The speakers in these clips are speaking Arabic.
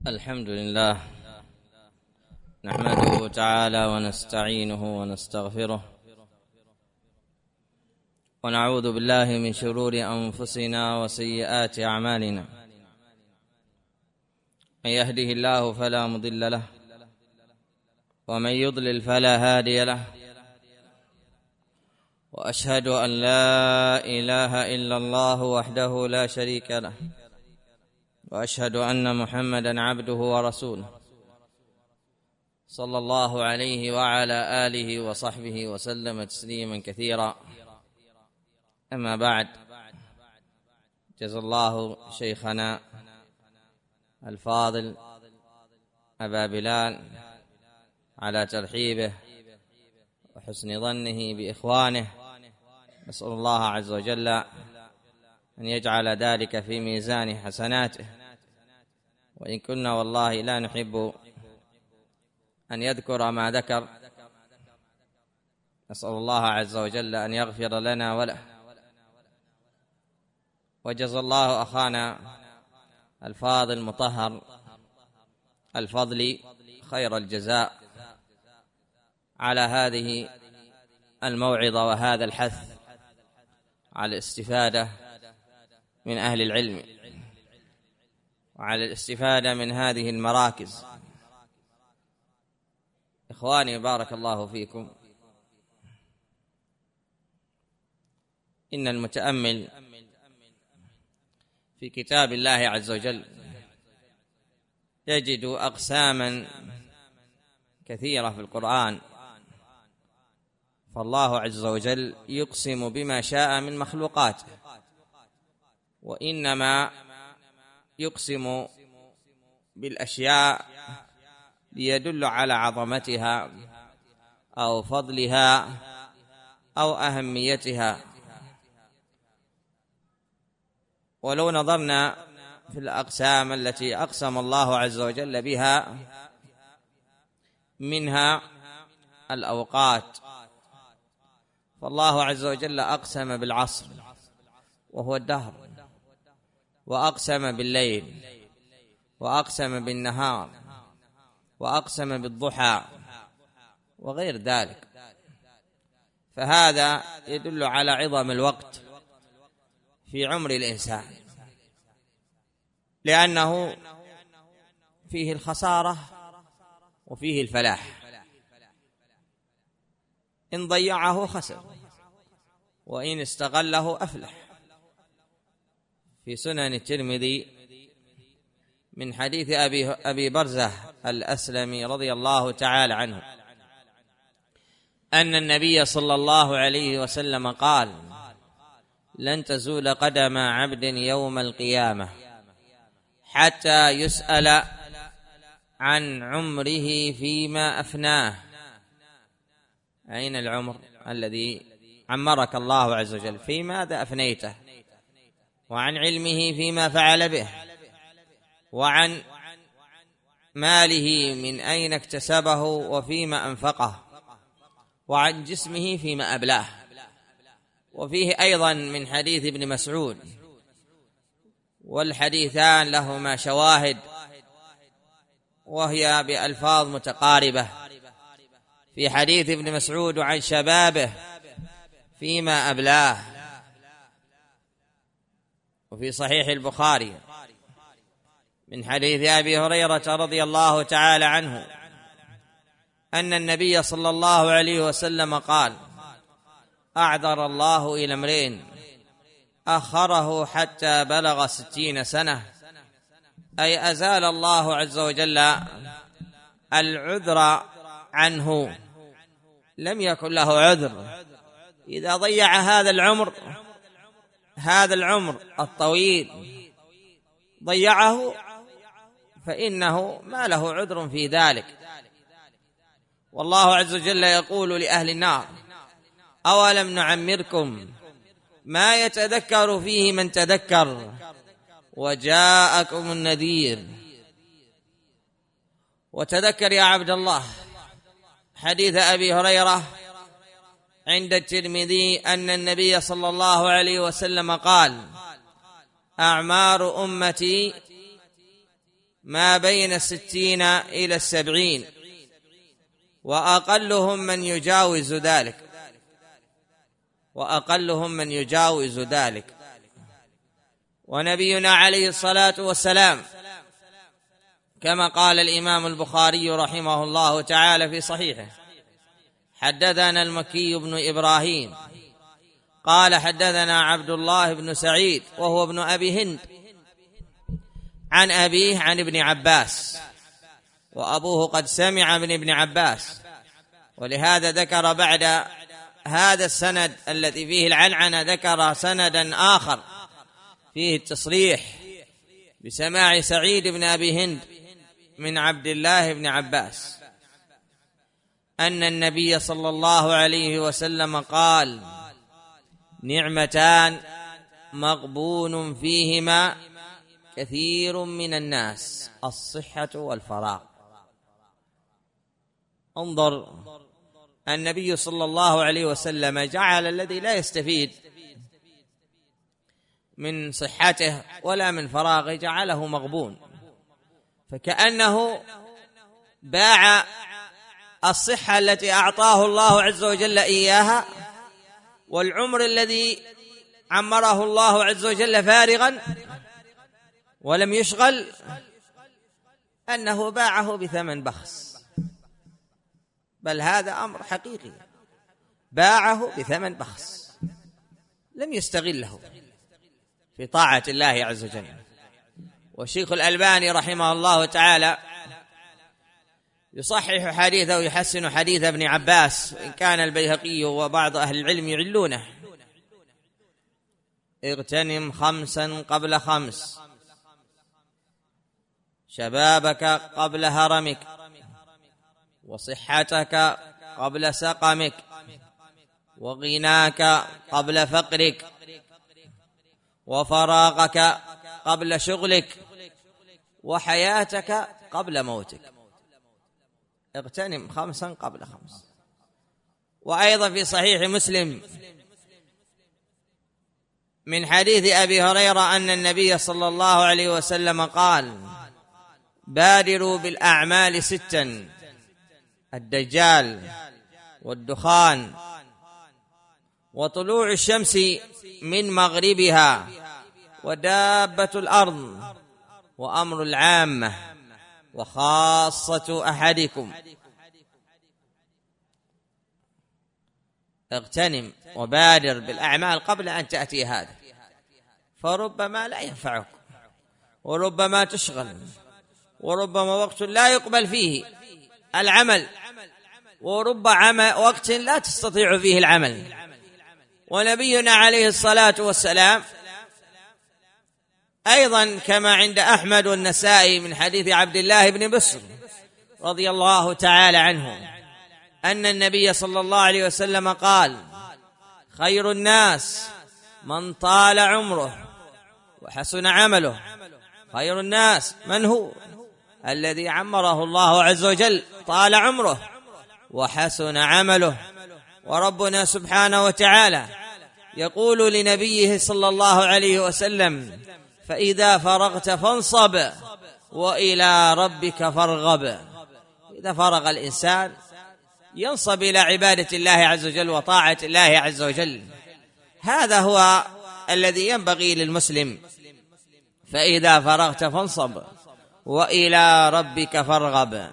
الحمد لله نحمده تعالى ونستعينه ونستغفره ونعوذ بالله من شرور أنفسنا وسيئات أعمالنا. من يهده الله فلا مضل له ومن يضلل فلا هادي له، وأشهد أن لا إله إلا الله وحده لا شريك له، وأشهد أن محمدًا عبده ورسوله صلى الله عليه وعلى آله وصحبه وسلم تسليما كثيرا. أما بعد، جزا الله شيخنا الفاضل أبا بلال على ترحيبه وحسن ظنه بإخوانه. نسأل الله عز وجل أن يجعل ذلك في ميزان حسناته، وإن كنا والله لا نحب أن يذكر ما ذكر، نسأل الله عز وجل أن يغفر لنا وله. وجزا الله أخانا الفاضل مطهر الفضلي خير الجزاء على هذه الموعظة وهذا الحث على الاستفادة من أهل العلم وعلى الاستفادة من هذه المراكز. إخواني بارك الله فيكم، إن المتأمل في كتاب الله عز وجل يجد أقساما كثيرة في القرآن، فالله عز وجل يقسم بما شاء من مخلوقاته، وإنما يقسم بالأشياء ليدل على عظمتها أو فضلها أو أهميتها. ولو نظرنا في الأقسام التي أقسم الله عز وجل بها، منها الأوقات، فالله عز وجل أقسم بالعصر وهو الدهر، وأقسم بالليل، وأقسم بالنهار، وأقسم بالضحى وغير ذلك. فهذا يدل على عظم الوقت في عمر الإنسان، لأنه فيه الخسارة وفيه الفلاح. إن ضيعه خسر، وإن استغله أفلح. في سنن الترمذي من حديث أبي برزة الأسلمي رضي الله تعالى عنه أن النبي صلى الله عليه وسلم قال: لن تزول قدم عبد يوم القيامة حتى يسأل عن عمره فيما أفناه. أين العمر الذي عمرك الله عز وجل؟ في ماذا أفنيته؟ وعن علمه فيما فعل به، وعن ماله من أين اكتسبه وفيما أنفقه، وعن جسمه فيما أبلاه. وفيه أيضا من حديث ابن مسعود، والحديثان لهما شواهد وهي بألفاظ متقاربة. في حديث ابن مسعود عن شبابه فيما أبلاه. وفي صحيح البخاري من حديث أبي هريرة رضي الله تعالى عنه أن النبي صلى الله عليه وسلم قال: أعذر الله إلى امرئ أخره حتى بلغ 60 سنة، أي أزال الله عز وجل العذر عنه، لم يكن له عذر. إذا ضيع هذا العمر الطويل ضيعه، فإنه ما له عذر في ذلك. والله عز وجل يقول لأهل النار: أولم نعمركم ما يتذكر فيه من تذكر وجاءكم النذير. وتذكر يا عبد الله حديث أبي هريرة عند الترمذي أن النبي صلى الله عليه وسلم قال: أعمار أمتي ما بين 60 إلى 70، وأقلهم من يجاوز ذلك، وأقلهم من يجاوز ذلك. ونبينا عليه الصلاة والسلام كما قال الإمام البخاري رحمه الله تعالى في صحيحه: حدثنا المكي بن إبراهيم قال حدثنا عبد الله بن سعيد وهو ابن أبي هند عن أبيه عن ابن عباس، وأبوه قد سمع من ابن عباس، ولهذا ذكر بعد هذا السند الذي فيه العنعنة ذكر سندا آخر فيه التصريح بسماع سعيد بن أبي هند من عبد الله بن عباس أن النبي صلى الله عليه وسلم قال: نعمتان مغبون فيهما كثير من الناس، الصحة والفراغ. انظر، النبي صلى الله عليه وسلم جعل الذي لا يستفيد من صحته ولا من فراغه جعله مغبون، فكأنه باع الصحة التي أعطاه الله عز وجل إياها والعمر الذي عمره الله عز وجل فارغا ولم يشغل، أنه باعه بثمن بخس. بل هذا أمر حقيقي، باعه بثمن بخس، لم يستغله في طاعة الله عز وجل. والشيخ الألباني رحمه الله تعالى يصحح حديثه ويحسن حديث ابن عباس، وإن كان البيهقي وبعض أهل العلم يعلونه: اغتنم 5 قبل 5، شبابك قبل هرمك، وصحتك قبل سقمك، وغناك قبل فقرك، وفراغك قبل شغلك، وحياتك قبل موتك. اغتنم 5 قبل 5. وأيضا في صحيح مسلم من حديث أبي هريرة أن النبي صلى الله عليه وسلم قال: بادروا بالأعمال 6: الدجال، والدخان، وطلوع الشمس من مغربها، ودابة الأرض، وأمر العامة، وخاصة أحدكم. اغتنم وبادر بالأعمال قبل أن تأتي هذا، فربما لا ينفعك، وربما تشغل، وربما وقت لا يقبل فيه العمل، ورب وقت لا تستطيع فيه العمل. ونبينا عليه الصلاة والسلام أيضا كما عند أحمد والنسائي من حديث عبد الله بن بسر رضي الله تعالى عنه أن النبي صلى الله عليه وسلم قال: خير الناس من طال عمره وحسن عمله. خير الناس من هو؟ الذي عمره الله عز وجل، طال عمره وحسن عمله. وربنا سبحانه وتعالى يقول لنبيه صلى الله عليه وسلم: فإذا فرغت فانصب وإلى ربك فارغب. إذا فرغ الإنسان ينصب إلى عبادة الله عز وجل وطاعة الله عز وجل. هذا هو الذي ينبغي للمسلم: فإذا فرغت فانصب وإلى ربك فارغب.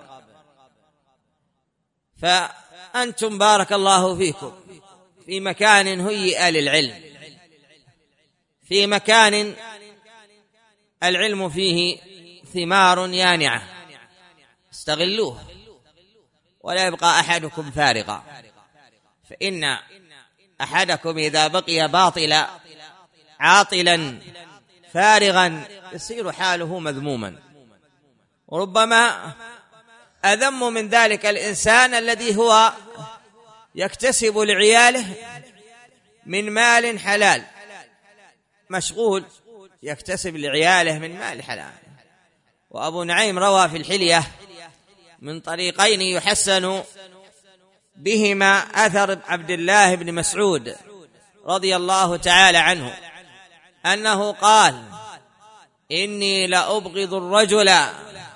فأنتم بارك الله فيكم في مكان هيئ للعلم، في مكان العلم فيه ثمار يانعة، استغلوه ولا يبقى أحدكم فارغا، فإن أحدكم إذا بقي باطلا عاطلا فارغا يصير حاله مذموما. وربما أذم من ذلك الإنسان الذي هو يكتسب لعياله من مال حلال، مشغول يكتسب لعياله من مال حلال. وأبو نعيم روى في الحلية من طريقين يحسن بهما أثر عبد الله بن مسعود رضي الله تعالى عنه أنه قال: إني لأبغض الرجل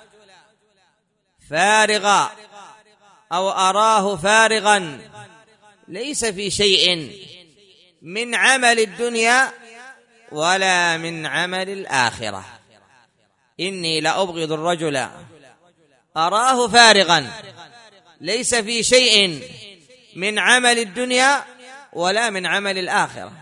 فارغا أو أراه فارغا ليس في شيء من عمل الدنيا ولا من عمل الآخرة. إني لأبغض الرجل أراه فارغا ليس في شيء من عمل الدنيا ولا من عمل الآخرة.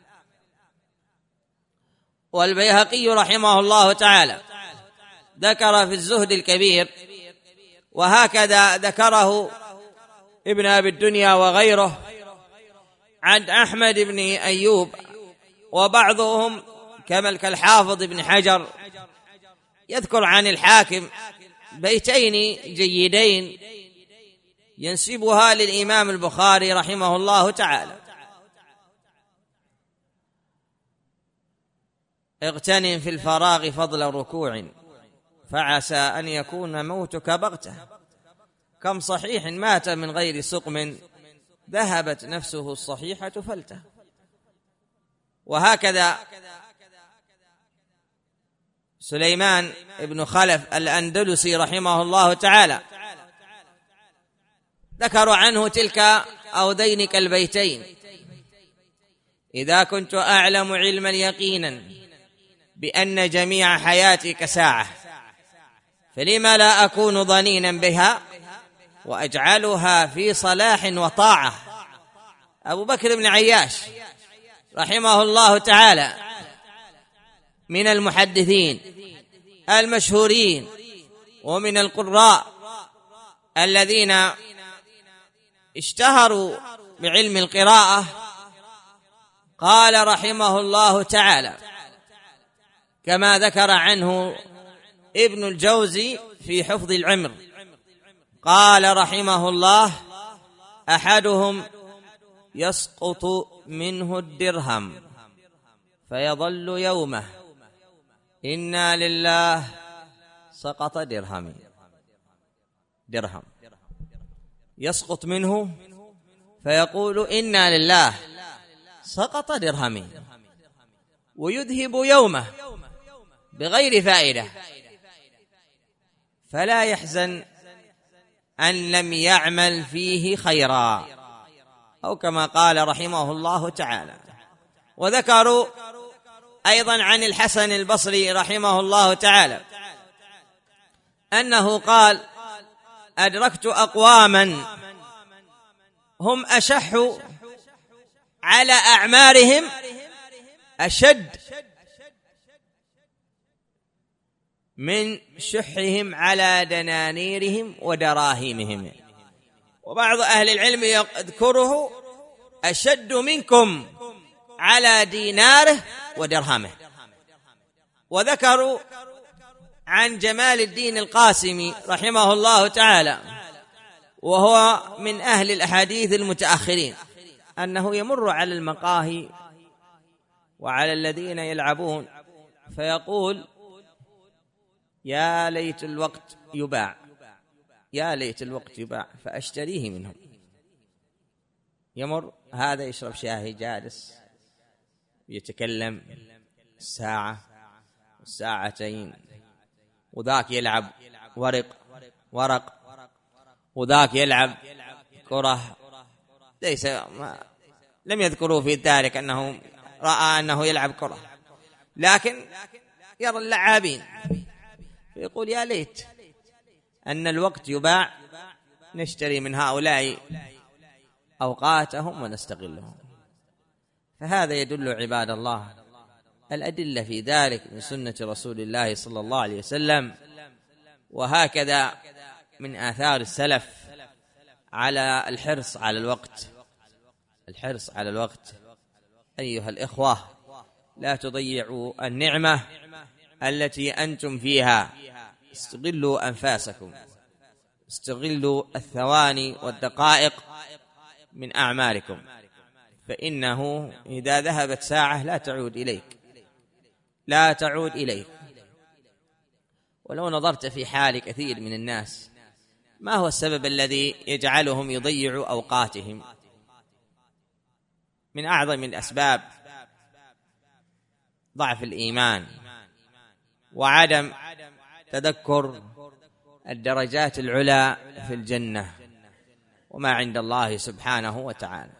والبيهقي رحمه الله تعالى ذكر في الزهد الكبير، وهكذا ذكره ابن أبي الدنيا وغيره عن أحمد بن أيوب، وبعضهم كالحافظ ابن حجر يذكر عن الحاكم بيتين جيدين ينسبها للإمام البخاري رحمه الله تعالى: اغتنم في الفراغ فضل ركوع فعسى أن يكون موتك بغتة، كم صحيح مات من غير سقم ذهبت نفسه الصحيحة فلته. وهكذا سليمان بن خلف الأندلسي رحمه الله تعالى ذكروا عنه تلك أو ذينك البيتين: إذا كنت أعلم علما يقينا بأن جميع حياتي كساعة فلما لا أكون ظنينا بها وأجعلها في صلاح وطاعة. أبو بكر بن عياش رحمه الله تعالى من المحدثين المشهورين ومن القراء الذين اشتهروا بعلم القراءة، قال رحمه الله تعالى كما ذكر عنه ابن الجوزي في حفظ العمر، قال رحمه الله: أحدهم يسقط منه الدرهم فيظل يومه إنا لله سقط درهم يسقط منه فيقول إنا لله سقط درهم، ويذهب يومه بغير فائدة، فلا يحزن أن لم يعمل فيه خيرا، أو كما قال رحمه الله تعالى. وذكروا أيضا عن الحسن البصري رحمه الله تعالى أنه قال: أدركت أقواما هم أشح على أعمارهم أشد من شحهم على دنانيرهم ودراهمهم. وبعض أهل العلم يذكره: أشد منكم على ديناره ودرهمه. وذكروا عن جمال الدين القاسمي رحمه الله تعالى، وهو من أهل الأحاديث المتأخرين، أنه يمر على المقاهي وعلى الذين يلعبون فيقول: يا ليت الوقت يباع، يا ليت الوقت يباع فأشتريه منهم. يمر هذا يشرب شاهي جالس يتكلم ساعة ساعتين، وذاك يلعب ورق وذاك يلعب كرة. ليس لم يذكروا في ذلك أنه رأى أنه يلعب كرة، لكن يرى اللعابين فيقول: يا ليت أن الوقت يباع نشتري من هؤلاء أوقاتهم ونستغلهم. فهذا يدل عباد الله الأدلة في ذلك من سنة رسول الله صلى الله عليه وسلم، وهكذا من آثار السلف على الحرص على الوقت. أيها الإخوة، لا تضيعوا النعمة التي أنتم فيها، استغلوا أنفاسكم، استغلوا الثواني والدقائق من أعمالكم، فإنه إذا ذهبت ساعة لا تعود إليك. ولو نظرت في حال كثير من الناس، ما هو السبب الذي يجعلهم يضيعوا أوقاتهم؟ من أعظم الأسباب ضعف الإيمان وعدم تذكر الدرجات العلى في الجنة وما عند الله سبحانه وتعالى.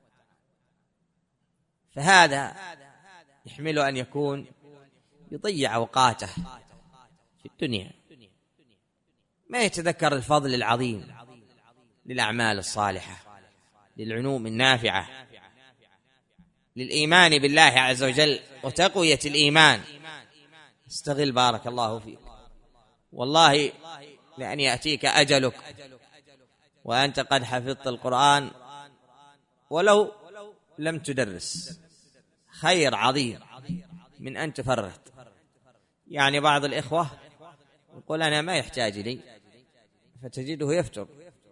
فهذا يحمل أن يكون يضيع أوقاته في الدنيا، ما يتذكر الفضل العظيم للأعمال الصالحة، للعلوم النافعة، للإيمان بالله عز وجل وتقوية الإيمان. استغل بارك الله فيك، والله لأن يأتيك أجلك وأنت قد حفظت القرآن ولو لم تدرس، خير عظيم من أن تفرط. يعني بعض الإخوة يقول أنا ما يحتاج لي، فتجده يفتر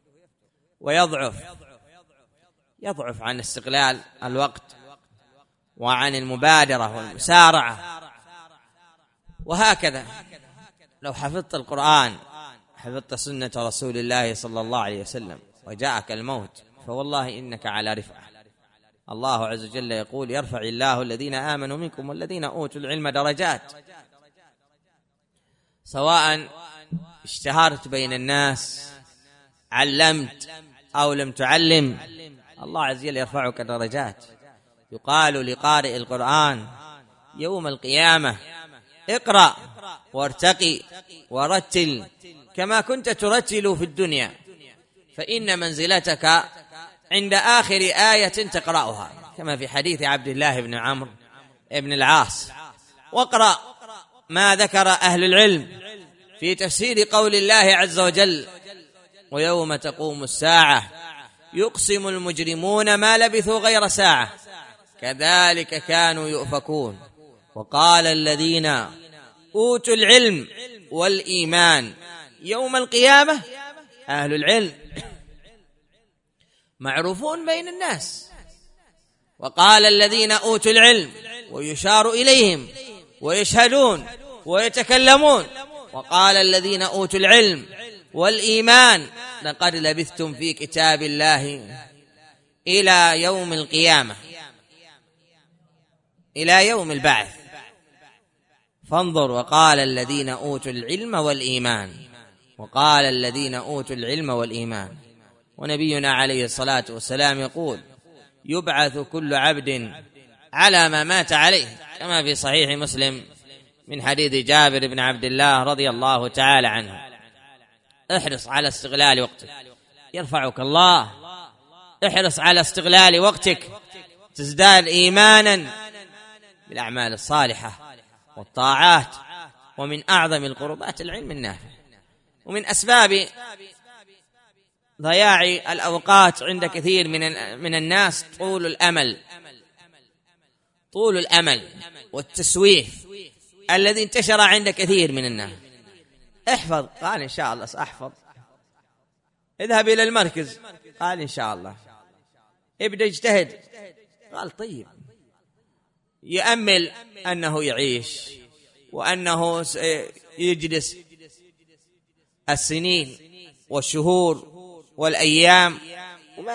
ويضعف عن استغلال الوقت وعن المبادرة والمسارعة. وهكذا لو حفظت القرآن، حفظت سنة رسول الله صلى الله عليه وسلم، وجاءك الموت، فوالله إنك على رفعة. الله عز وجل يقول يرفع الله الذين آمنوا منكم والذين أوتوا العلم درجات. سواء اشتهرت بين الناس، علمت أو لم تعلم، الله عز وجل يرفعك درجات. يقال لقارئ القرآن يوم القيامة اقرأ وارتقي ورتل كما كنت ترتل في الدنيا، فإن منزلتك عند آخر آية تقرأها، كما في حديث عبد الله بن عمرو بن العاص. واقرأ ما ذكر أهل العلم في تفسير قول الله عز وجل ويوم تقوم الساعة يقسم المجرمون ما لبثوا غير ساعة كذلك كانوا يؤفكون. وقال الذين أوتوا العلم والإيمان يوم القيامة، أهل العلم معروفون بين الناس. وقال الذين أوتوا العلم، ويشار إليهم ويشهدون ويتكلمون. وقال الذين أوتوا العلم والإيمان لقد لبثتم في كتاب الله إلى يوم القيامة، إلى يوم البعث. فانظر، وقال الذين أوتوا العلم والإيمان، وقال الذين أوتوا العلم والإيمان. ونبينا عليه الصلاة والسلام يقول يبعث كل عبد على ما مات عليه، كما في صحيح مسلم من حديث جابر بن عبد الله رضي الله تعالى عنه. احرص على استغلال وقتك، يرفعك الله. احرص على استغلال وقتك، تزداد إيمانا بالأعمال الصالحة والطاعات. ومن أعظم القربات العلم النافع. ومن أسباب ضياع الأوقات عند كثير من الناس طول الأمل والتسويف الذي انتشر عند كثير من الناس. احفظ، قال إن شاء الله سأحفظ. اذهب إلى المركز، قال إن شاء الله. ابدأ اجتهد، قال طيب. يأمل أنه يعيش وأنه يجلس السنين والشهور والأيام وما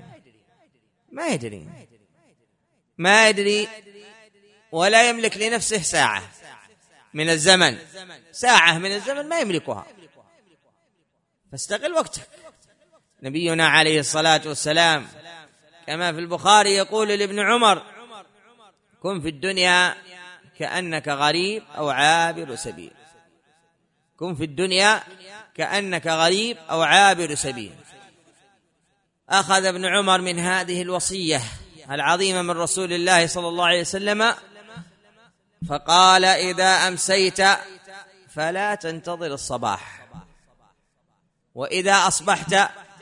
يدري ولا يملك لنفسه ساعة من الزمن ما يملكها. فاستغل وقتك. نبينا عليه الصلاة والسلام كما في البخاري يقول لابن عمر كن في الدنيا كأنك غريب أو عابر سبيل. كن في الدنيا كأنك غريب أو عابر سبيل. أخذ ابن عمر من هذه الوصية العظيمة من رسول الله صلى الله عليه وسلم فقال إذا أمسيت فلا تنتظر الصباح، وإذا أصبحت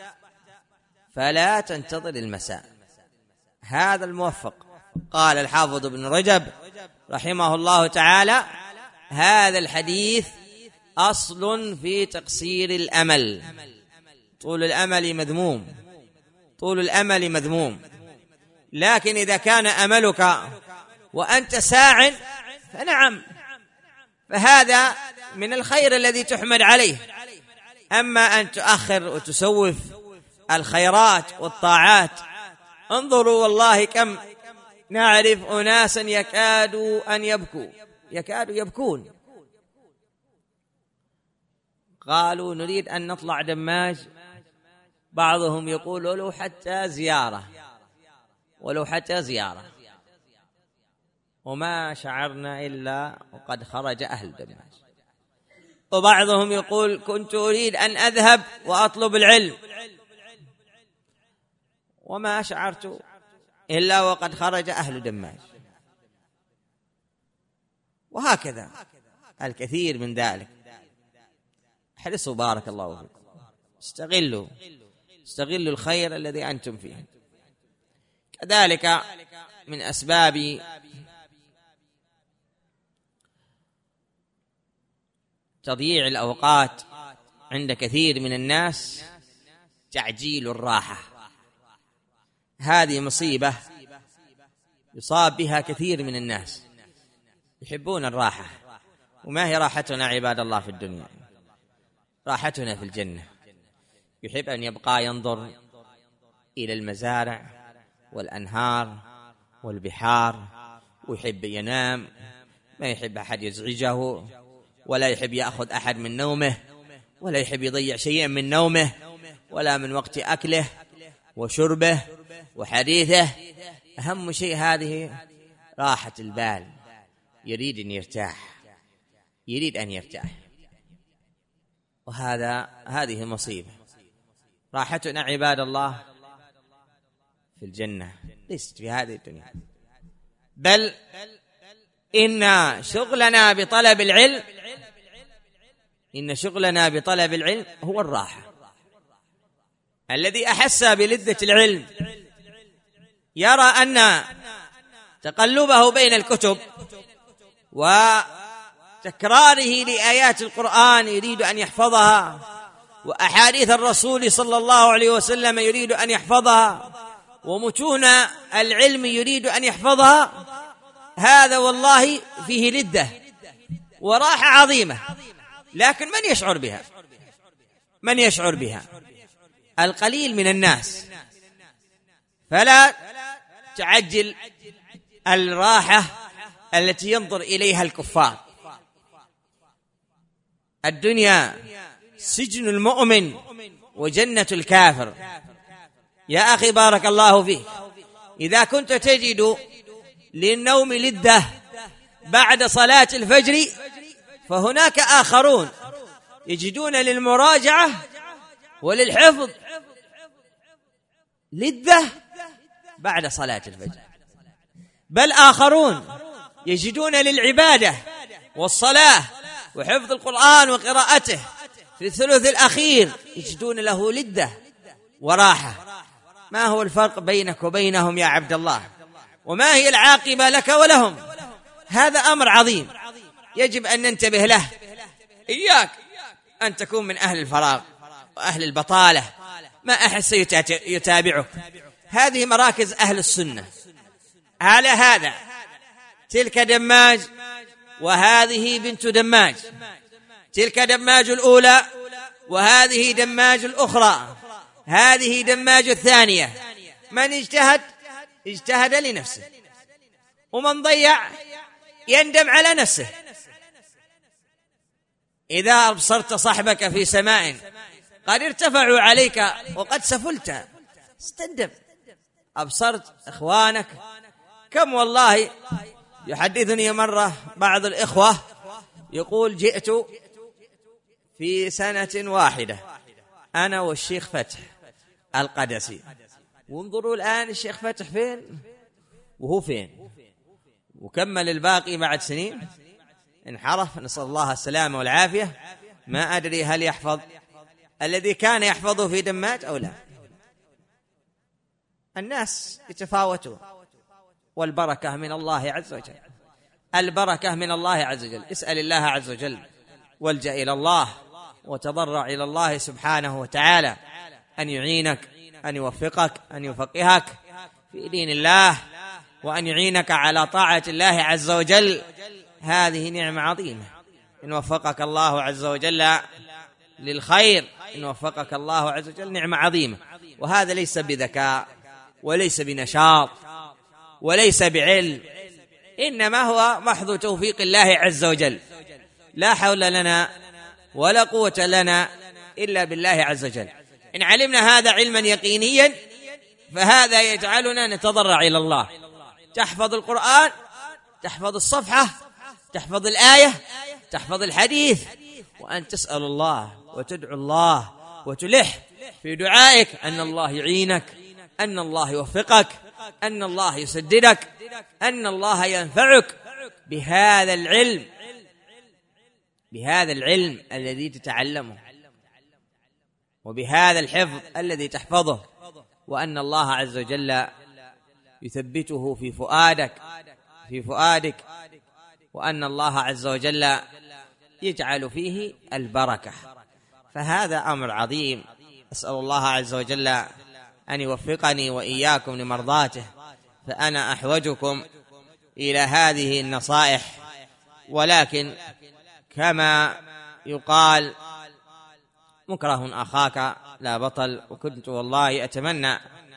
فلا تنتظر المساء. هذا الموفق. قال الحافظ ابن رجب رحمه الله تعالى هذا الحديث أصل في تقصير الأمل. طول الأمل مذموم، لكن إذا كان أملك وأنت ساع فنعم، فهذا من الخير الذي تحمد عليه. أما أن تؤخر وتسوف الخيرات والطاعات، انظروا والله كم نعرف أناسا يكادوا يبكون قالوا نريد أن نطلع دماج، بعضهم يقول ولو حتى زيارة، ولو حتى زيارة، وما شعرنا إلا وقد خرج أهل دماج. وبعضهم يقول كنت أريد أن أذهب وأطلب العلم وما شعرت إلا وقد خرج أهل دماج. وهكذا الكثير من ذلك. احرصوا بارك الله فيكم، استغلوا الخير الذي أنتم فيه. كذلك من أسباب تضييع الأوقات عند كثير من الناس تعجيل الراحة. هذه مصيبة يصاب بها كثير من الناس، يحبون الراحة. وما هي راحتنا عباد الله في الدنيا؟ راحتنا في الجنة. يحب أن يبقى ينظر إلى المزارع والأنهار والبحار، ويحب ينام، ما يحب أحد يزعجه، ولا يحب يأخذ أحد من نومه، ولا يحب يضيع شيئا من نومه ولا من وقت أكله وشربه وحديثه. أهم شيء هذه راحة البال. يريد أن يرتاح، يريد أن يرتاح، هذه مصيبة. راحتنا عباد الله في الجنة، ليست في هذه الدنيا. بل إن شغلنا بطلب العلم، إن شغلنا بطلب العلم هو الراحة. الذي أحس بلذة العلم يرى أن تقلبه بين الكتب وتكراره لآيات القرآن يريد أن يحفظها، وأحاديث الرسول صلى الله عليه وسلم يريد أن يحفظها، ومتون العلم يريد أن يحفظها. هذا والله فيه لذة وراحة عظيمة، لكن من يشعر بها؟ من يشعر بها؟ القليل من الناس. فلا تعجل الراحة التي ينظر إليها الكفار. الدنيا سجن المؤمن وجنة الكافر. يا أخي بارك الله فيك، إذا كنت تجد للنوم لذة بعد صلاة الفجر، فهناك آخرون يجدون للمراجعة وللحفظ لذة بعد صلاة الفجر، بل آخرون يجدون للعبادة والصلاة وحفظ القرآن وقراءته في الثلث الأخير يجدون له لذة وراحة. ما هو الفرق بينك وبينهم يا عبد الله؟ وما هي العاقبة لك ولهم؟ هذا أمر عظيم يجب أن ننتبه له. إياك أن تكون من أهل الفراغ وأهل البطالة، ما أحد سيتابعك. هذه مراكز أهل السنة. على هذا تلك دماج وهذه بنت دماج، تلك دماج الأولى وهذه دماج الأخرى، هذه دماج الثانية. من اجتهد لنفسه، ومن ضيع يندم على نفسه. إذا أبصرت صاحبك في سماء قد ارتفعوا عليك وقد سفلت، استندم. أبصرت إخوانك، كم والله يحدثني مرة بعض الإخوة يقول جئت في سنة واحدة أنا والشيخ فتح القدسي، وانظروا الآن الشيخ فتح فين وهو فين، وكمل الباقي بعد سنين انحرف، نسأل الله السلامة والعافية. ما أدري هل يحفظ الذي كان يحفظه في دماج أو لا. الناس يتفاوتون، والبركة من الله عز وجل، البركة من الله عز وجل. اسأل الله عز وجل، والجأ إلى الله وتضرع إلى الله سبحانه وتعالى أن يعينك، أن يوفقك، أن يفقهك في دين الله، وأن يعينك على طاعة الله عز وجل. هذه نعمة عظيمة. إن وفقك الله عز وجل للخير، إن وفقك الله عز وجل نعمة عظيمة. وهذا ليس بذكاء وليس بنشاط وليس بعلم، إنما هو محض توفيق الله عز وجل. لا حول لنا ولا قوة لنا إلا بالله عز وجل. إن علمنا هذا علما يقينيا فهذا يجعلنا نتضرع إلى الله. تحفظ القرآن، تحفظ الصفحة، تحفظ الآية، تحفظ الحديث، وأن تسأل الله وتدعو الله وتلح في دعائك أن الله يعينك، أن الله يوفقك، أن الله يسددك، أن الله ينفعك بهذا العلم، بهذا العلم الذي تتعلمه، وبهذا الحفظ الذي تحفظه، وأن الله عز وجل يثبته في فؤادك، وأن الله عز وجل يجعل فيه البركة. فهذا أمر عظيم. أسأل الله عز وجل أن يوفقني وإياكم لمرضاته، فأنا أحوجكم إلى هذه النصائح. ولكن كما يقال مكره أخاك لا بطل، وكنت والله أتمنى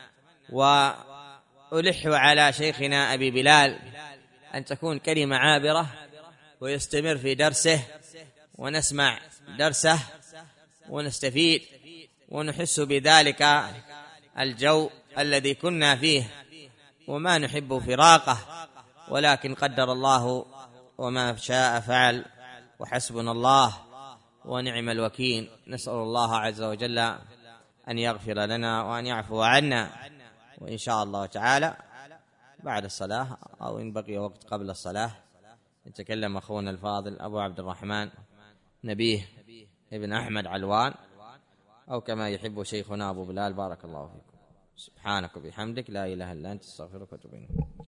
وألح على شيخنا أبي بلال أن تكون كلمة عابرة ويستمر في درسه ونسمع درسه ونستفيد ونحس بذلك الجو الذي كنا فيه وما نحب فراقه، ولكن قدر الله وما شاء فعل، وحسبنا الله ونعم الوكيل. نسأل الله عز وجل أن يغفر لنا وأن يعفو عنا، وإن شاء الله تعالى بعد الصلاة أو إن بقي وقت قبل الصلاة يتكلم أخونا الفاضل أبو عبد الرحمن نبيه ابن أحمد علوان، أو كما يحب شيخنا أبو بلال. بارك الله فيكم. سبحانك وبحمدك لا إله إلا أنت، استغفرك واتوب إليك.